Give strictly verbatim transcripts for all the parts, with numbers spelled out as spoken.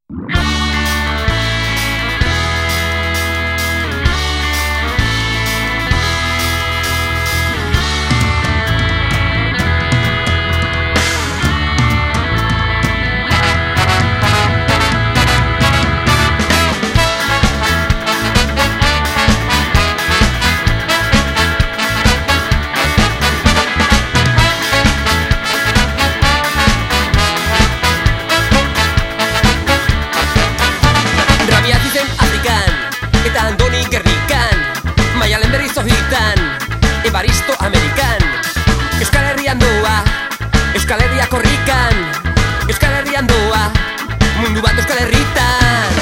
Eta Andoni Gernikan, Maialen berriz ohitan, Ebaristo Amerikan. Euskal Herrian doa, Euskal Herria korrikan, Euskal Herrian doa, mundu bat Euskal Herritan.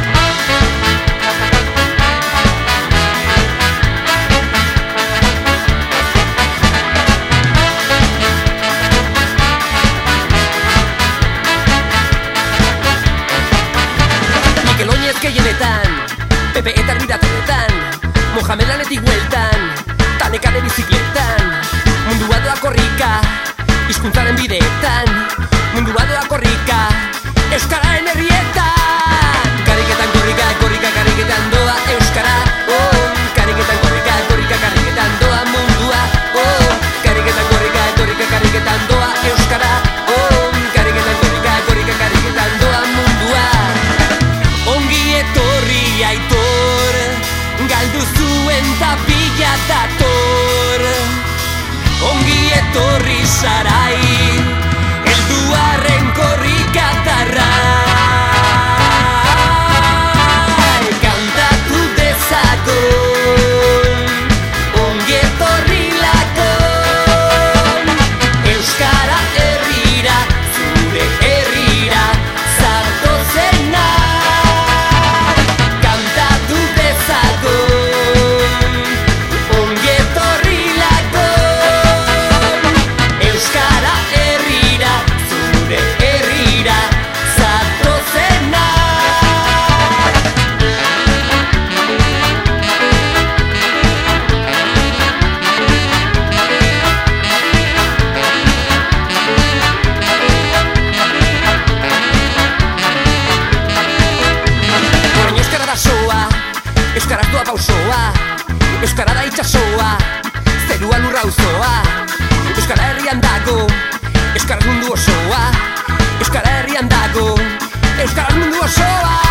Mikel Oinez gehienetan, Pepe eta Bidatonetan, Mohamed lanetik hueltan, Tanekane bizikletan, mundua doa korrika, hizkuntzaren bideetan, mundua doa korrika, Euskararen herrietan. Kariketan korrika, korrika, kariketan doa Euskara, oh. Kariketan korrika, korrika, kariketan doa mundua, oh. Kariketan korrika, korrika, kariketan doa Euskara, oh. Kariketan korrika, korrika, kariketan doa mundua. Ongi etorri aitor, galdu zuen tapila dator. Ongi etorri sarai, helduarren korrikatarra. Kantatu dezagon, ongi etorri lakon. Euskara herrira, zure herrira, zatozena. Kantatu dezagon, ongi etorri lakon. Euskara herrira, zure herrira, zatozena. Orain euskara da soa, euskaraz doa pausoa, euskara da itxasoa, zerua lurra auzoa. Euskara herrian dago, euskaraz mundu osoa, euskara herrian dago, euskaraz mundu osoa.